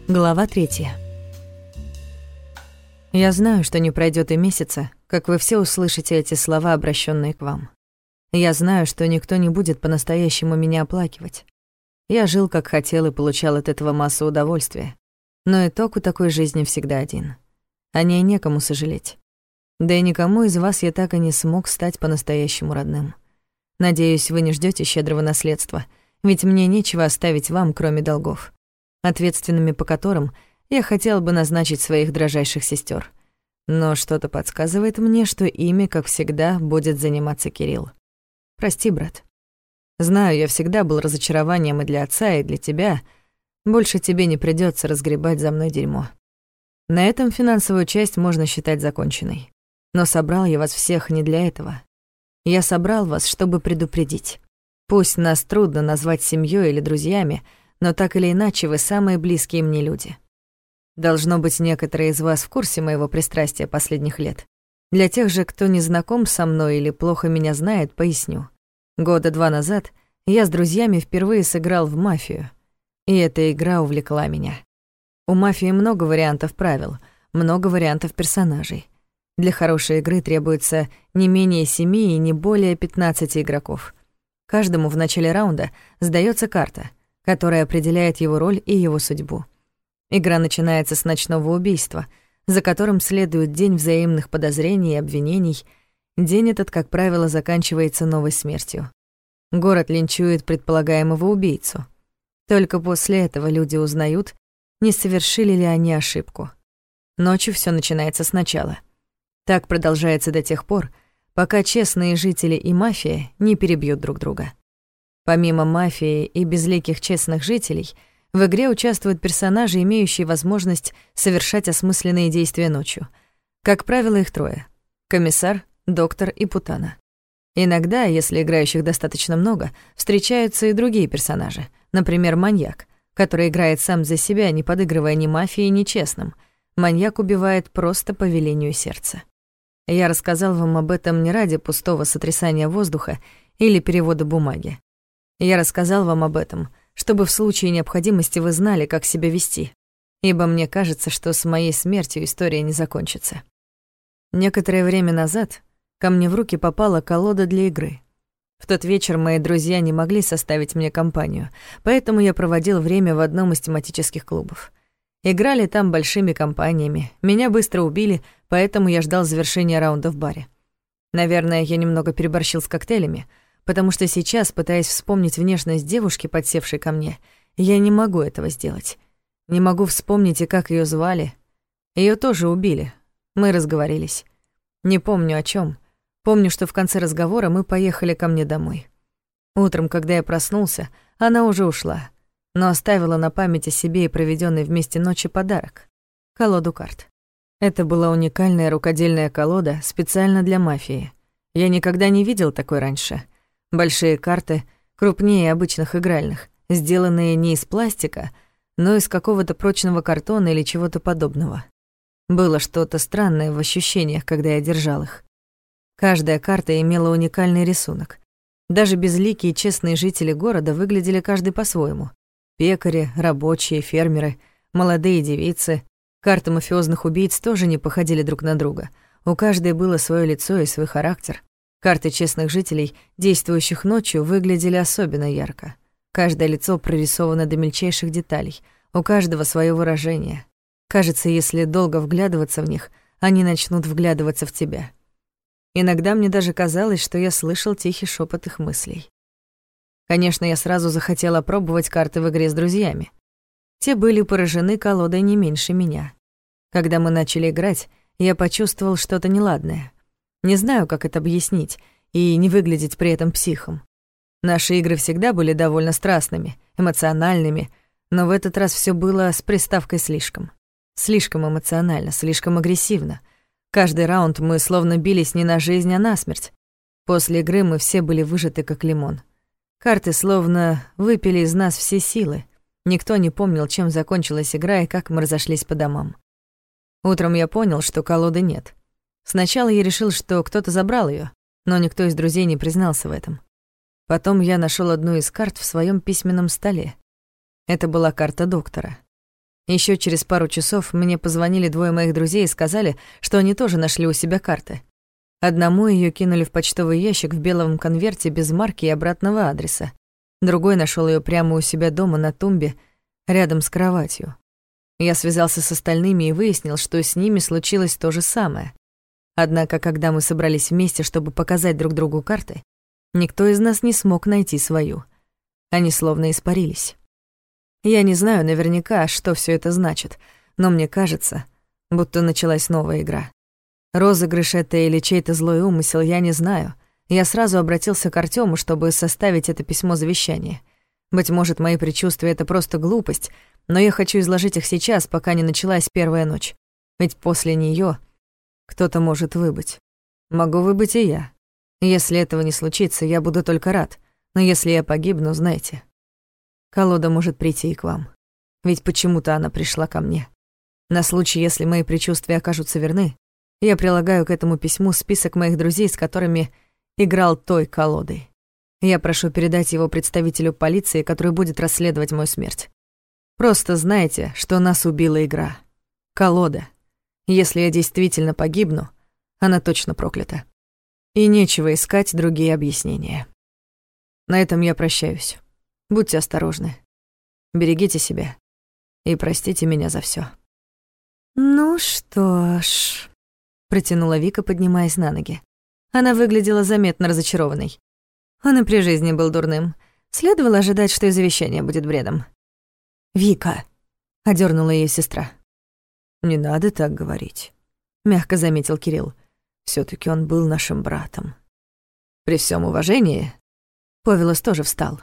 Глава 3. Я знаю, что не пройдет и месяца, как вы все услышите эти слова, обращенные к вам. Я знаю, что никто не будет по-настоящему меня оплакивать. Я жил, как хотел, и получал от этого массу удовольствия. Но итог у такой жизни всегда один. О ней некому сожалеть. Да и никому из вас я так и не смог стать по-настоящему родным. Надеюсь, вы не ждете щедрого наследства, ведь мне нечего оставить вам, кроме долгов, ответственными по которым я хотел бы назначить своих дрожайших сестер. Но что-то подсказывает мне, что ими, как всегда, будет заниматься Кирилл. Прости, брат. Знаю, я всегда был разочарованием и для отца, и для тебя. Больше тебе не придётся разгребать за мной дерьмо. На этом финансовую часть можно считать законченной. Но собрал я вас всех не для этого. Я собрал вас, чтобы предупредить. Пусть нас трудно назвать семьёй или друзьями, но так или иначе вы самые близкие мне люди. Должно быть, некоторые из вас в курсе моего пристрастия последних лет. Для тех же, кто не знаком со мной или плохо меня знает, поясню. 2 года назад я с друзьями впервые сыграл в мафию, и эта игра увлекла меня. У мафии много вариантов правил, много вариантов персонажей. Для хорошей игры требуется не менее 7 и не более 15 игроков. Каждому в начале раунда сдаётся карта, которая определяет его роль и его судьбу. Игра начинается с ночного убийства, за которым следует день взаимных подозрений и обвинений. День этот, как правило, заканчивается новой смертью. Город линчует предполагаемого убийцу. Только после этого люди узнают, не совершили ли они ошибку. Ночью всё начинается сначала. Так продолжается до тех пор, пока честные жители и мафия не перебьют друг друга. Помимо мафии и безликих честных жителей, в игре участвуют персонажи, имеющие возможность совершать осмысленные действия ночью. Как правило, их 3: комиссар, доктор и путана. Иногда, если играющих достаточно много, встречаются и другие персонажи, например, маньяк, который играет сам за себя, не подыгрывая ни мафии, ни честным. Маньяк убивает просто по велению сердца. Я рассказал вам об этом не ради пустого сотрясания воздуха или перевода бумаги. Я рассказал вам об этом, чтобы в случае необходимости вы знали, как себя вести, ибо мне кажется, что с моей смертью история не закончится. Некоторое время назад ко мне в руки попала колода для игры. В тот вечер мои друзья не могли составить мне компанию, поэтому я проводил время в одном из тематических клубов. Играли там большими компаниями, меня быстро убили, поэтому я ждал завершения раунда в баре. Наверное, я немного переборщил с коктейлями, потому что сейчас, пытаясь вспомнить внешность девушки, подсевшей ко мне, я не могу этого сделать. Не могу вспомнить и как её звали. Её тоже убили. Мы разговорились. Не помню о чём. Помню, что в конце разговора мы поехали ко мне домой. Утром, когда я проснулся, она уже ушла, но оставила на память о себе и проведённой вместе ночи подарок — колоду карт. Это была уникальная рукодельная колода специально для мафии. Я никогда не видел такой раньше. Большие карты, крупнее обычных игральных, сделанные не из пластика, но из какого-то прочного картона или чего-то подобного. Было что-то странное в ощущениях, когда я держал их. Каждая карта имела уникальный рисунок. Даже безликие честные жители города выглядели каждый по-своему. Пекари, рабочие, фермеры, молодые девицы. Карты мафиозных убийц тоже не походили друг на друга. У каждой было своё лицо и свой характер. Карты честных жителей, действующих ночью, выглядели особенно ярко. Каждое лицо прорисовано до мельчайших деталей, у каждого своё выражение. Кажется, если долго вглядываться в них, они начнут вглядываться в тебя. Иногда мне даже казалось, что я слышал тихий шёпот их мыслей. Конечно, я сразу захотел опробовать карты в игре с друзьями. Те были поражены колодой не меньше меня. Когда мы начали играть, я почувствовал что-то неладное. Не знаю, как это объяснить, и не выглядеть при этом психом. Наши игры всегда были довольно страстными, эмоциональными, но в этот раз всё было с приставкой «слишком». Слишком эмоционально, слишком агрессивно. Каждый раунд мы словно бились не на жизнь, а на смерть. После игры мы все были выжаты как лимон. Карты словно выпили из нас все силы. Никто не помнил, чем закончилась игра и как мы разошлись по домам. Утром я понял, что колоды нет. Сначала я решил, что кто-то забрал её, но никто из друзей не признался в этом. Потом я нашёл одну из карт в своём письменном столе. Это была карта доктора. Еще через пару часов мне позвонили двое моих друзей и сказали, что они тоже нашли у себя карты. Одному ее кинули в почтовый ящик в белом конверте без марки и обратного адреса. Другой нашел ее прямо у себя дома на тумбе, рядом с кроватью. Я связался с остальными и выяснил, что с ними случилось то же самое. Однако, когда мы собрались вместе, чтобы показать друг другу карты, никто из нас не смог найти свою. Они словно испарились. Я не знаю наверняка, что все это значит, но мне кажется, будто началась новая игра. Розыгрыш это или чей-то злой умысел, я не знаю. Я сразу обратился к Артёму, чтобы составить это письмо завещания. Быть может, мои предчувствия — это просто глупость, но я хочу изложить их сейчас, пока не началась первая ночь. Ведь после неё кто-то может выбыть. Могу выбыть и я. Если этого не случится, я буду только рад. Но если я погибну, знайте, колода может прийти и к вам. Ведь почему-то она пришла ко мне. На случай, если мои предчувствия окажутся верны, я прилагаю к этому письму список моих друзей, с которыми играл той колодой. Я прошу передать его представителю полиции, который будет расследовать мою смерть. Просто знайте, что нас убила игра. Колода. Если я действительно погибну, она точно проклята. И нечего искать другие объяснения. На этом я прощаюсь. Будьте осторожны. Берегите себя. И простите меня за всё. «Ну что ж», — протянула Вика, поднимаясь на ноги. Она выглядела заметно разочарованной. Он и при жизни был дурным. Следовало ожидать, что и завещание будет бредом. «Вика», — одёрнула её сестра. «Не надо так говорить», — мягко заметил Кирилл. «Всё-таки он был нашим братом». «При всём уважении...» Повелос тоже встал.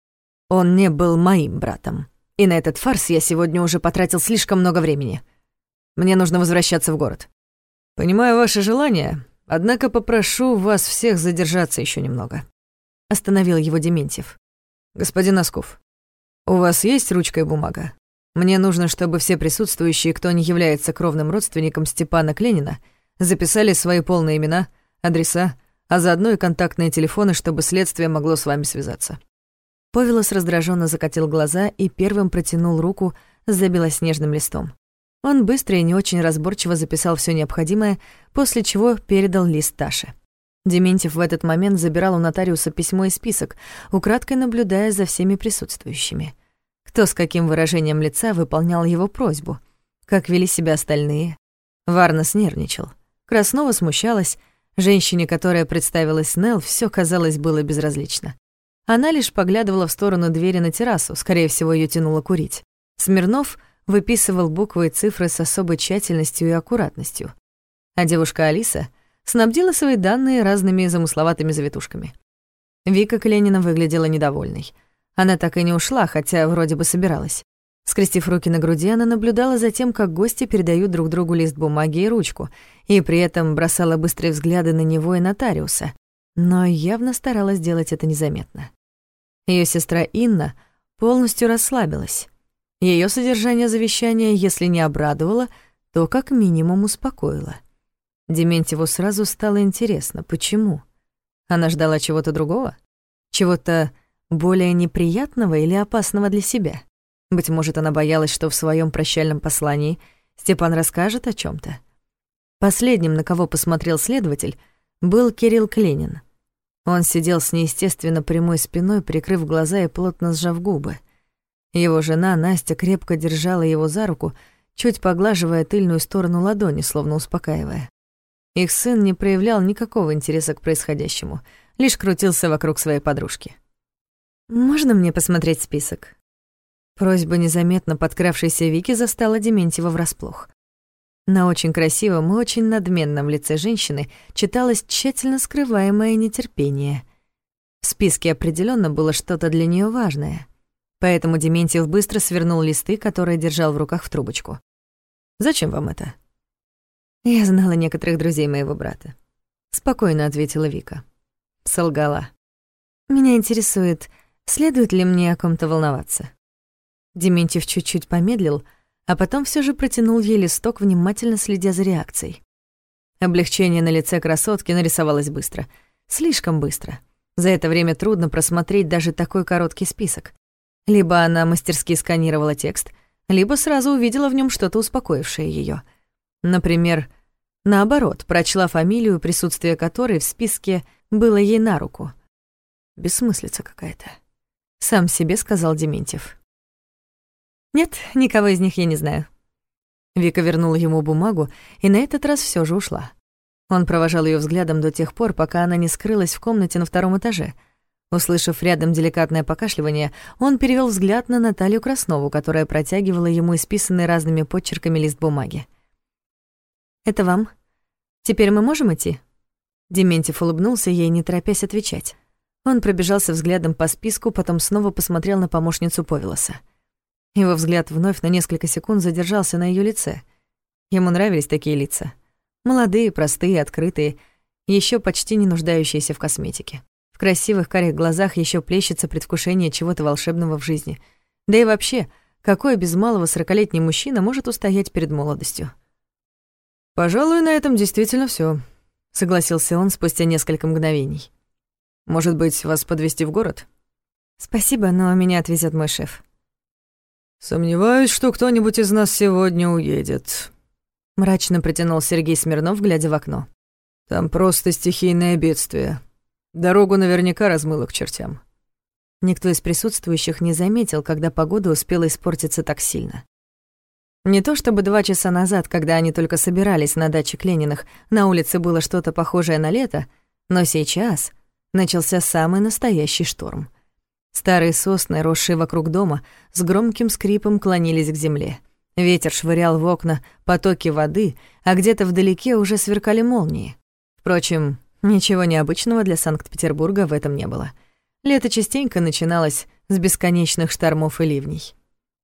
«Он не был моим братом. И на этот фарс я сегодня уже потратил слишком много времени. Мне нужно возвращаться в город. Понимаю ваше желание, однако попрошу вас всех задержаться ещё немного». Остановил его Дементьев. «Господин Носков, у вас есть ручка и бумага? Мне нужно, чтобы все присутствующие, кто не является кровным родственником Степана Кленина, записали свои полные имена, адреса, а заодно и контактные телефоны, чтобы следствие могло с вами связаться». Повелос раздражённо закатил глаза и первым протянул руку за белоснежным листом. Он быстро и не очень разборчиво записал всё необходимое, после чего передал лист Таше. Дементьев в этот момент забирал у нотариуса письмо и список, украдкой наблюдая за всеми присутствующими. Кто с каким выражением лица выполнял его просьбу, как вели себя остальные. Варнас нервничал. Краснова смущалась. Женщине, которая представилась Нелл, всё, казалось, было безразлично. Она лишь поглядывала в сторону двери на террасу, скорее всего, её тянуло курить. Смирнов выписывал буквы и цифры с особой тщательностью и аккуратностью. А девушка Алиса снабдила свои данные разными замысловатыми завитушками. Вика Кленина выглядела недовольной. Она так и не ушла, хотя вроде бы собиралась. Скрестив руки на груди, она наблюдала за тем, как гости передают друг другу лист бумаги и ручку, и при этом бросала быстрые взгляды на него и нотариуса, но явно старалась делать это незаметно. Её сестра Инна полностью расслабилась. Её содержание завещания, если не обрадовало, то как минимум успокоило. Дементьеву сразу стало интересно, почему? Она ждала чего-то другого? Чего-то более неприятного или опасного для себя? Быть может, она боялась, что в своём прощальном послании Степан расскажет о чём-то. Последним, на кого посмотрел следователь, был Кирилл Кленин. Он сидел с неестественно прямой спиной, прикрыв глаза и плотно сжав губы. Его жена Настя крепко держала его за руку, чуть поглаживая тыльную сторону ладони, словно успокаивая. Их сын не проявлял никакого интереса к происходящему, лишь крутился вокруг своей подружки. «Можно мне посмотреть список?» Просьба незаметно подкравшейся Вики застала Дементьева врасплох. На очень красивом и очень надменном лице женщины читалось тщательно скрываемое нетерпение. В списке определённо было что-то для неё важное, поэтому Дементьев быстро свернул листы, которые держал в руках в трубочку. «Зачем вам это?» «Я знала некоторых друзей моего брата», — спокойно ответила Вика. Солгала. «Меня интересует, следует ли мне о ком-то волноваться». Дементьев чуть-чуть помедлил, а потом всё же протянул ей листок, внимательно следя за реакцией. Облегчение на лице красотки нарисовалось быстро. Слишком быстро. За это время трудно просмотреть даже такой короткий список. Либо она мастерски сканировала текст, либо сразу увидела в нем что-то успокоившее ее. Например, наоборот, прочла фамилию, присутствие которой в списке было ей на руку. Бессмыслица какая-то, сам себе сказал Дементьев. «Нет, никого из них я не знаю». Вика вернула ему бумагу и на этот раз все же ушла. Он провожал ее взглядом до тех пор, пока она не скрылась в комнате на 2-м этаже. Услышав рядом деликатное покашливание, он перевел взгляд на Наталью Краснову, которая протягивала ему исписанный разными подчерками лист бумаги. «Это вам? Теперь мы можем идти?» Дементьев улыбнулся ей, не торопясь отвечать. Он пробежался взглядом по списку, потом снова посмотрел на помощницу Повелоса. Его взгляд вновь на несколько секунд задержался на ее лице. Ему нравились такие лица. Молодые, простые, открытые, еще почти не нуждающиеся в косметике. В красивых карих глазах еще плещется предвкушение чего-то волшебного в жизни. Да и вообще, какой без малого 40-летний мужчина может устоять перед молодостью? «Пожалуй, на этом действительно все, согласился он спустя несколько мгновений. «Может быть, вас подвезти в город?» «Спасибо, но меня отвезет мой шеф». «Сомневаюсь, что кто-нибудь из нас сегодня уедет», — мрачно протянул Сергей Смирнов, глядя в окно. «Там просто стихийное бедствие. Дорогу наверняка размыло к чертям». Никто из присутствующих не заметил, когда погода успела испортиться так сильно. Не то чтобы 2 часа назад, когда они только собирались на даче Клениных, на улице было что-то похожее на лето, но сейчас начался самый настоящий шторм. Старые сосны, росшие вокруг дома, с громким скрипом клонились к земле. Ветер швырял в окна потоки воды, а где-то вдалеке уже сверкали молнии. Впрочем, ничего необычного для Санкт-Петербурга в этом не было. Лето частенько начиналось с бесконечных штормов и ливней.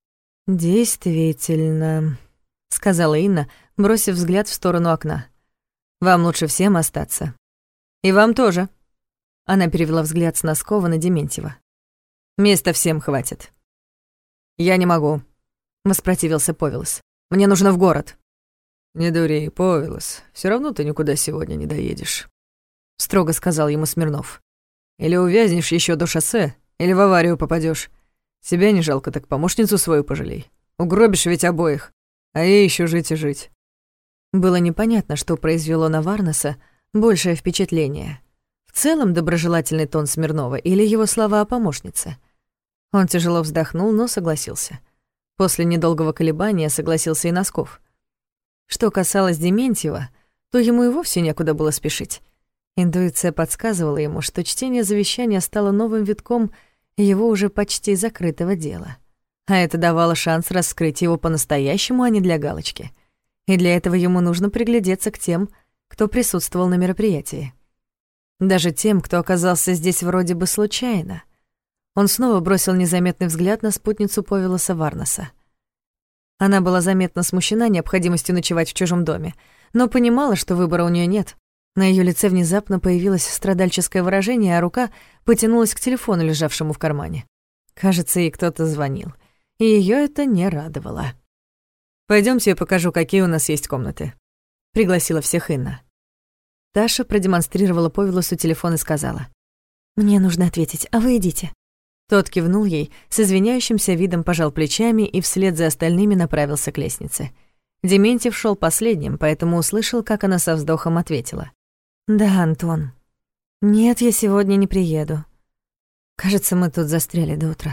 «Действительно», — сказала Инна, бросив взгляд в сторону окна. «Вам лучше всем остаться. И вам тоже». Она перевела взгляд с Носкова на Дементьева. «Места всем хватит». «Я не могу», — воспротивился Повелос. «Мне нужно в город». «Не дури, Повелос, все равно ты никуда сегодня не доедешь», — строго сказал ему Смирнов. «Или увязнешь еще до шоссе, или в аварию попадешь. Себя не жалко, так помощницу свою пожалей. Угробишь ведь обоих, а ей еще жить и жить». Было непонятно, что произвело на Варнаса большее впечатление. В целом доброжелательный тон Смирнова или его слова о помощнице. Он тяжело вздохнул, но согласился. После недолгого колебания согласился и Носков. Что касалось Дементьева, то ему и вовсе некуда было спешить. Интуиция подсказывала ему, что чтение завещания стало новым витком его уже почти закрытого дела. А это давало шанс раскрыть его по-настоящему, а не для галочки. И для этого ему нужно приглядеться к тем, кто присутствовал на мероприятии. Даже тем, кто оказался здесь вроде бы случайно. Он снова бросил незаметный взгляд на спутницу Повелоса Варнаса. Она была заметно смущена необходимостью ночевать в чужом доме, но понимала, что выбора у нее нет. На ее лице внезапно появилось страдальческое выражение, а рука потянулась к телефону, лежавшему в кармане. Кажется, ей кто-то звонил, и ее это не радовало. «Пойдёмте, я покажу, какие у нас есть комнаты», — пригласила всех Инна. Таша продемонстрировала Повелосу телефон и сказала: «Мне нужно ответить, а вы идите». Тот кивнул ей, с извиняющимся видом пожал плечами и вслед за остальными направился к лестнице. Дементьев шел последним, поэтому услышал, как она со вздохом ответила: «Да, Антон. Нет, я сегодня не приеду. Кажется, мы тут застряли до утра».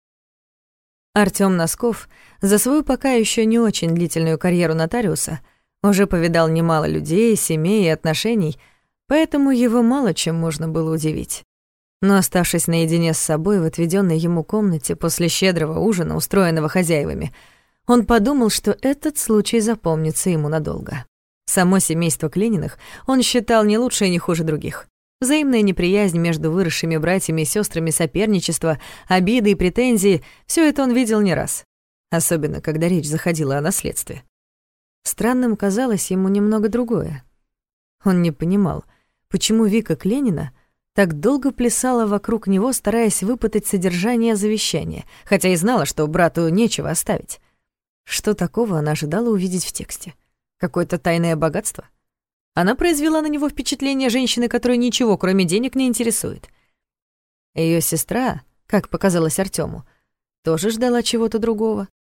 Артём Носков за свою пока еще не очень длительную карьеру нотариуса уже повидал немало людей, семей и отношений, поэтому его мало чем можно было удивить. Но оставшись наедине с собой в отведенной ему комнате после щедрого ужина, устроенного хозяевами, он подумал, что этот случай запомнится ему надолго. Само семейство Клениных он считал не лучше и не хуже других. Взаимная неприязнь между выросшими братьями и сестрами, соперничество, обиды и претензии — все это он видел не раз. Особенно, когда речь заходила о наследстве. Странным казалось ему немного другое. Он не понимал, почему Вика Кленина так долго плясала вокруг него, стараясь выпытать содержание завещания, хотя и знала, что брату нечего оставить. Что такого она ожидала увидеть в тексте? Какое-то тайное богатство? Она произвела на него впечатление женщины, которой ничего, кроме денег, не интересует. Её сестра, как показалось Артёму, тоже ждала чего-то другого.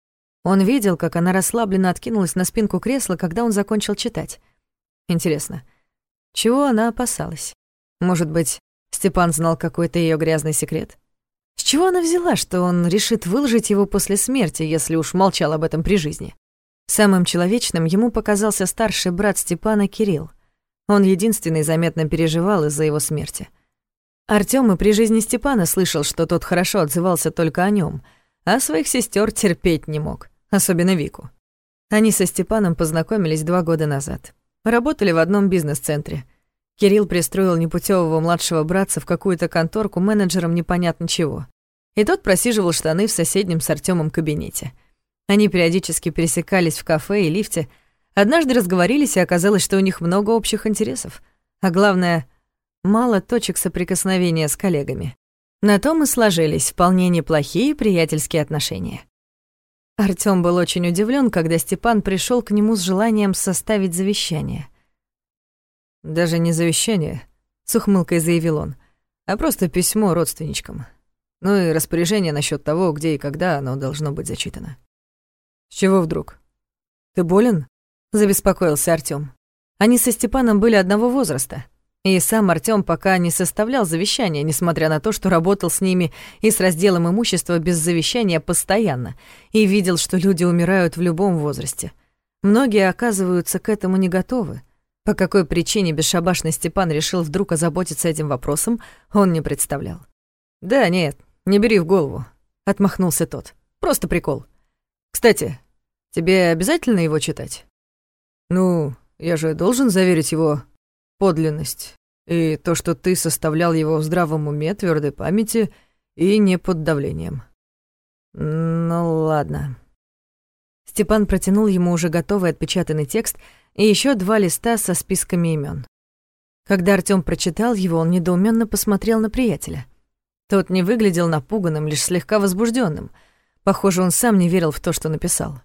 Он видел, как она расслабленно откинулась на спинку кресла, когда он закончил читать. Интересно, чего она опасалась? Может быть, Степан знал какой-то её грязный секрет? С чего она взяла, что он решит выложить его после смерти, если уж молчал об этом при жизни? Самым человечным ему показался старший брат Степана Кирилл. Он единственный заметно переживал из-за его смерти. Артём и при жизни Степана слышал, что тот хорошо отзывался только о нём, а своих сестёр терпеть не мог, особенно Вику. Они со Степаном познакомились 2 года назад. Работали в одном бизнес-центре. Кирилл пристроил непутевого младшего братца в какую-то конторку менеджером непонятно чего. И тот просиживал штаны в соседнем с Артёмом кабинете. Они периодически пересекались в кафе и лифте. Однажды разговорились, и оказалось, что у них много общих интересов. А главное, мало точек соприкосновения с коллегами. На том и сложились вполне неплохие приятельские отношения. Артём был очень удивлен, когда Степан пришел к нему с желанием составить завещание. «Даже не завещание», — с ухмылкой заявил он, «а просто письмо родственничкам. Ну и распоряжение насчет того, где и когда оно должно быть зачитано». «С чего вдруг? Ты болен?» — забеспокоился Артём. Они со Степаном были одного возраста, и сам Артём пока не составлял завещания, несмотря на то, что работал с ними и с разделом имущества без завещания постоянно, и видел, что люди умирают в любом возрасте. Многие оказываются к этому не готовы. По какой причине бесшабашный Степан решил вдруг озаботиться этим вопросом, он не представлял. «Да нет, не бери в голову», — отмахнулся тот. «Просто прикол. Кстати, тебе обязательно его читать?» «Ну, я же должен заверить его подлинность и то, что ты составлял его в здравом уме, твёрдой памяти и не под давлением». «Ну ладно». Степан протянул ему уже готовый отпечатанный текст и ещё 2 листа со списками имён. Когда Артём прочитал его, он недоумённо посмотрел на приятеля. Тот не выглядел напуганным, лишь слегка возбуждённым. Похоже, он сам не верил в то, что написал.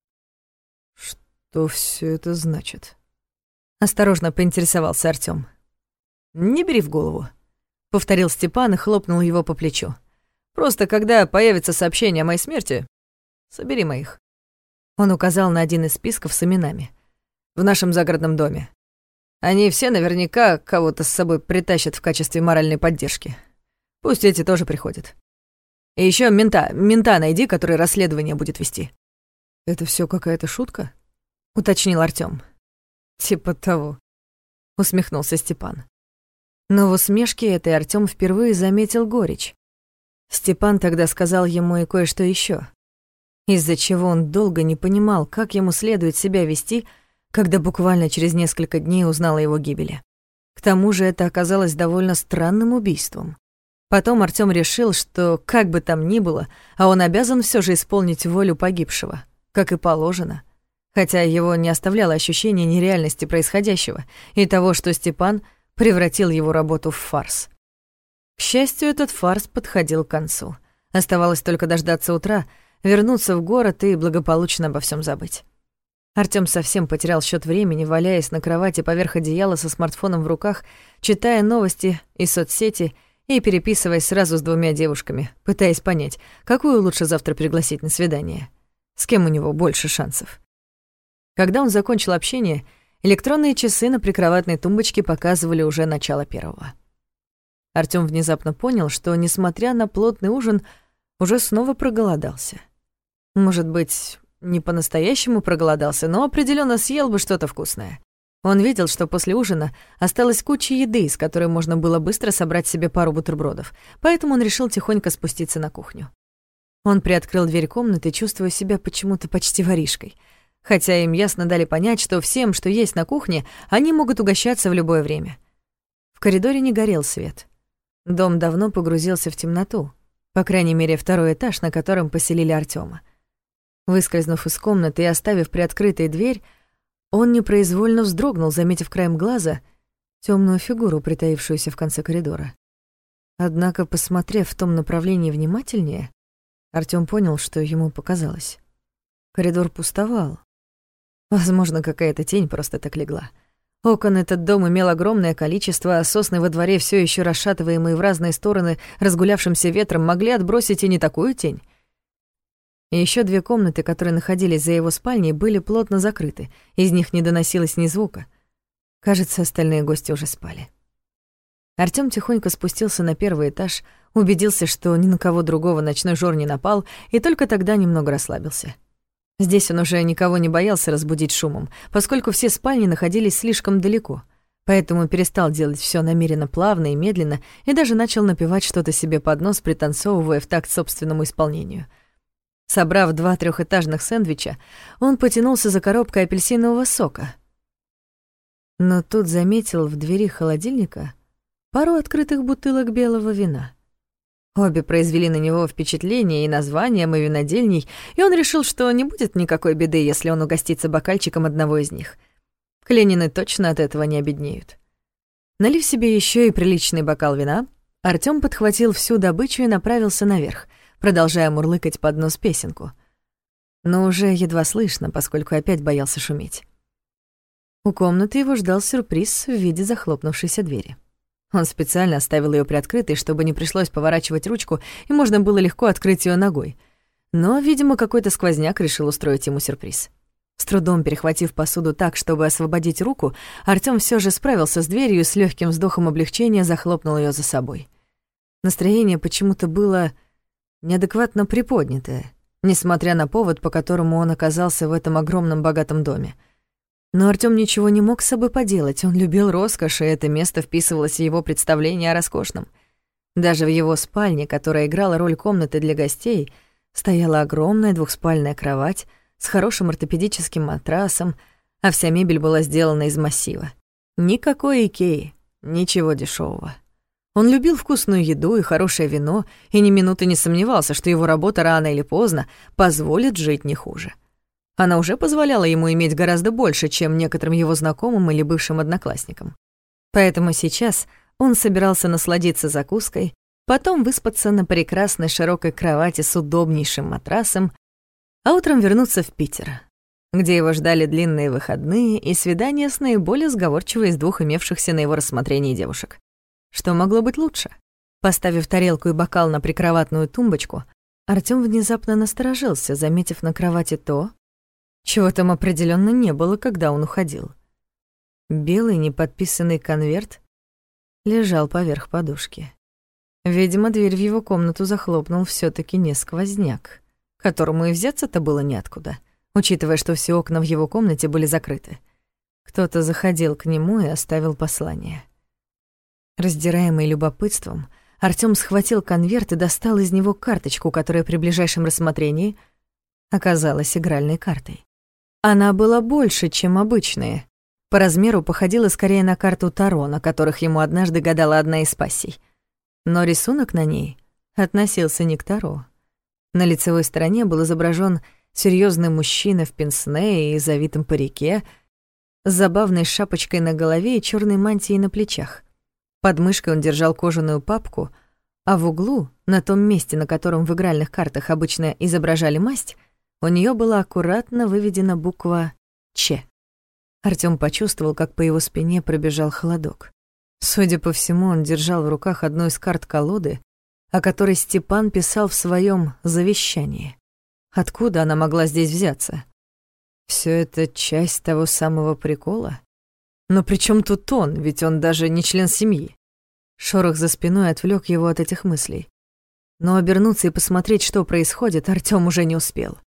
«Что всё это значит?» Осторожно поинтересовался Артём. «Не бери в голову», — повторил Степан и хлопнул его по плечу. «Просто когда появится сообщение о моей смерти, собери моих». Он указал на один из списков с именами. «В нашем загородном доме. Они все наверняка кого-то с собой притащат в качестве моральной поддержки. Пусть эти тоже приходят. И ещё мента найди, который расследование будет вести». «Это всё какая-то шутка?» — уточнил Артём. «Типа того», — усмехнулся Степан. Но в усмешке этой Артём впервые заметил горечь. Степан тогда сказал ему и кое-что ещё, из-за чего он долго не понимал, как ему следует себя вести, когда буквально через несколько дней узнал о его гибели. К тому же это оказалось довольно странным убийством. Потом Артём решил, что, как бы там ни было, а он обязан всё же исполнить волю погибшего, как и положено. Хотя его не оставляло ощущение нереальности происходящего и того, что Степан превратил его работу в фарс. К счастью, этот фарс подходил к концу. Оставалось только дождаться утра, вернуться в город и благополучно обо всём забыть. Артём совсем потерял счёт времени, валяясь на кровати поверх одеяла со смартфоном в руках, читая новости и соцсети и переписываясь сразу с 2 девушками, пытаясь понять, какую лучше завтра пригласить на свидание, с кем у него больше шансов. Когда он закончил общение, электронные часы на прикроватной тумбочке показывали уже начало 1. Артём внезапно понял, что, несмотря на плотный ужин, уже снова проголодался. Может быть, не по-настоящему проголодался, но определённо съел бы что-то вкусное. Он видел, что после ужина осталась куча еды, из которой можно было быстро собрать себе пару бутербродов, поэтому он решил тихонько спуститься на кухню. Он приоткрыл дверь комнаты, чувствуя себя почему-то почти воришкой, хотя им ясно дали понять, что всем, что есть на кухне, они могут угощаться в любое время. В коридоре не горел свет. Дом давно погрузился в темноту, по крайней мере, 2-й этаж, на котором поселили Артёма. Выскользнув из комнаты и оставив приоткрытой дверь, он непроизвольно вздрогнул, заметив краем глаза тёмную фигуру, притаившуюся в конце коридора. Однако, посмотрев в том направлении внимательнее, Артём понял, что ему показалось. Коридор пустовал. Возможно, какая-то тень просто так легла. Окон этот дом имел огромное количество, а сосны во дворе, всё ещё расшатываемые в разные стороны разгулявшимся ветром, могли отбросить и не такую тень. И ещё 2 комнаты, которые находились за его спальней, были плотно закрыты, из них не доносилось ни звука. Кажется, остальные гости уже спали. Артём тихонько спустился на 1-й этаж, убедился, что ни на кого другого ночной жор не напал, и только тогда немного расслабился. Здесь он уже никого не боялся разбудить шумом, поскольку все спальни находились слишком далеко, поэтому перестал делать всё намеренно плавно и медленно и даже начал напевать что-то себе под нос, пританцовывая в такт собственному исполнению. Собрав 2 трёхэтажных сэндвича, он потянулся за коробкой апельсинового сока. Но тут заметил в двери холодильника пару открытых бутылок белого вина. Обе произвели на него впечатление и названием, и винодельней, и он решил, что не будет никакой беды, если он угостится бокальчиком одного из них. Кленины точно от этого не обеднеют. Налив себе ещё и приличный бокал вина, Артём подхватил всю добычу и направился наверх, продолжая мурлыкать под нос песенку. Но уже едва слышно, поскольку опять боялся шуметь. У комнаты его ждал сюрприз в виде захлопнувшейся двери. Он специально оставил её приоткрытой, чтобы не пришлось поворачивать ручку, и можно было легко открыть её ногой. Но, видимо, какой-то сквозняк решил устроить ему сюрприз. С трудом перехватив посуду так, чтобы освободить руку, Артём всё же справился с дверью и с лёгким вздохом облегчения захлопнул её за собой. Настроение почему-то было неадекватно приподнятое, несмотря на повод, по которому он оказался в этом огромном богатом доме. Но Артём ничего не мог с собой поделать, он любил роскошь, и это место вписывалось в его представление о роскошном. Даже в его спальне, которая играла роль комнаты для гостей, стояла огромная 2-спальная кровать с хорошим ортопедическим матрасом, а вся мебель была сделана из массива. Никакой Икеи, ничего дешёвого. Он любил вкусную еду и хорошее вино, и ни минуты не сомневался, что его работа рано или поздно позволит жить не хуже. Она уже позволяла ему иметь гораздо больше, чем некоторым его знакомым или бывшим одноклассникам. Поэтому сейчас он собирался насладиться закуской, потом выспаться на прекрасной широкой кровати с удобнейшим матрасом, а утром вернуться в Питер, где его ждали длинные выходные и свидания с наиболее сговорчивой из 2 имевшихся на его рассмотрении девушек. Что могло быть лучше? Поставив тарелку и бокал на прикроватную тумбочку, Артём внезапно насторожился, заметив на кровати то, чего там определённо не было, когда он уходил. Белый неподписанный конверт лежал поверх подушки. Видимо, дверь в его комнату захлопнул всё-таки не сквозняк, которому и взяться-то было неоткуда, учитывая, что все окна в его комнате были закрыты. Кто-то заходил к нему и оставил послание. Раздираемый любопытством, Артём схватил конверт и достал из него карточку, которая при ближайшем рассмотрении оказалась игральной картой. Она была больше, чем обычные. По размеру походила скорее на карту Таро, на которых ему однажды гадала одна из пассий. Но рисунок на ней относился не к Таро. На лицевой стороне был изображён серьёзный мужчина в пенсне и завитом парике, с забавной шапочкой на голове и чёрной мантией на плечах. Под мышкой он держал кожаную папку, а в углу, на том месте, на котором в игральных картах обычно изображали масть, у неё была аккуратно выведена буква «Ч». Артём почувствовал, как по его спине пробежал холодок. Судя по всему, он держал в руках одну из карт колоды, о которой Степан писал в своём завещании. Откуда она могла здесь взяться? Всё это часть того самого прикола? Но при чём тут он, ведь он даже не член семьи? Шорох за спиной отвлёк его от этих мыслей. Но обернуться и посмотреть, что происходит, Артём уже не успел.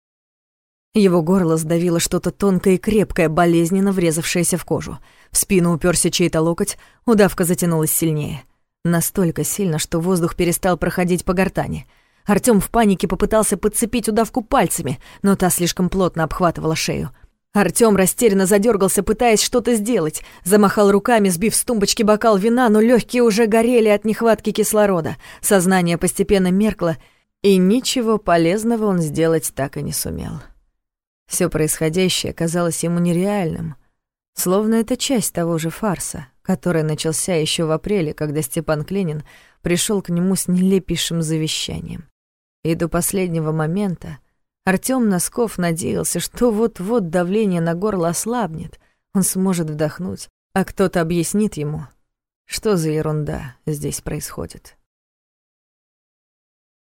Его горло сдавило что-то тонкое и крепкое, болезненно врезавшееся в кожу. В спину упёрся чей-то локоть, удавка затянулась сильнее. Настолько сильно, что воздух перестал проходить по гортани. Артём в панике попытался подцепить удавку пальцами, но та слишком плотно обхватывала шею. Артём растерянно задёргался, пытаясь что-то сделать, замахал руками, сбив с тумбочки бокал вина, но лёгкие уже горели от нехватки кислорода. Сознание постепенно меркло, и ничего полезного он сделать так и не сумел. Всё происходящее казалось ему нереальным, словно это часть того же фарса, который начался ещё в апреле, когда Степан Кленин пришёл к нему с нелепейшим завещанием. И до последнего момента Артём Носков надеялся, что вот-вот давление на горло ослабнет, он сможет вдохнуть, а кто-то объяснит ему, что за ерунда здесь происходит.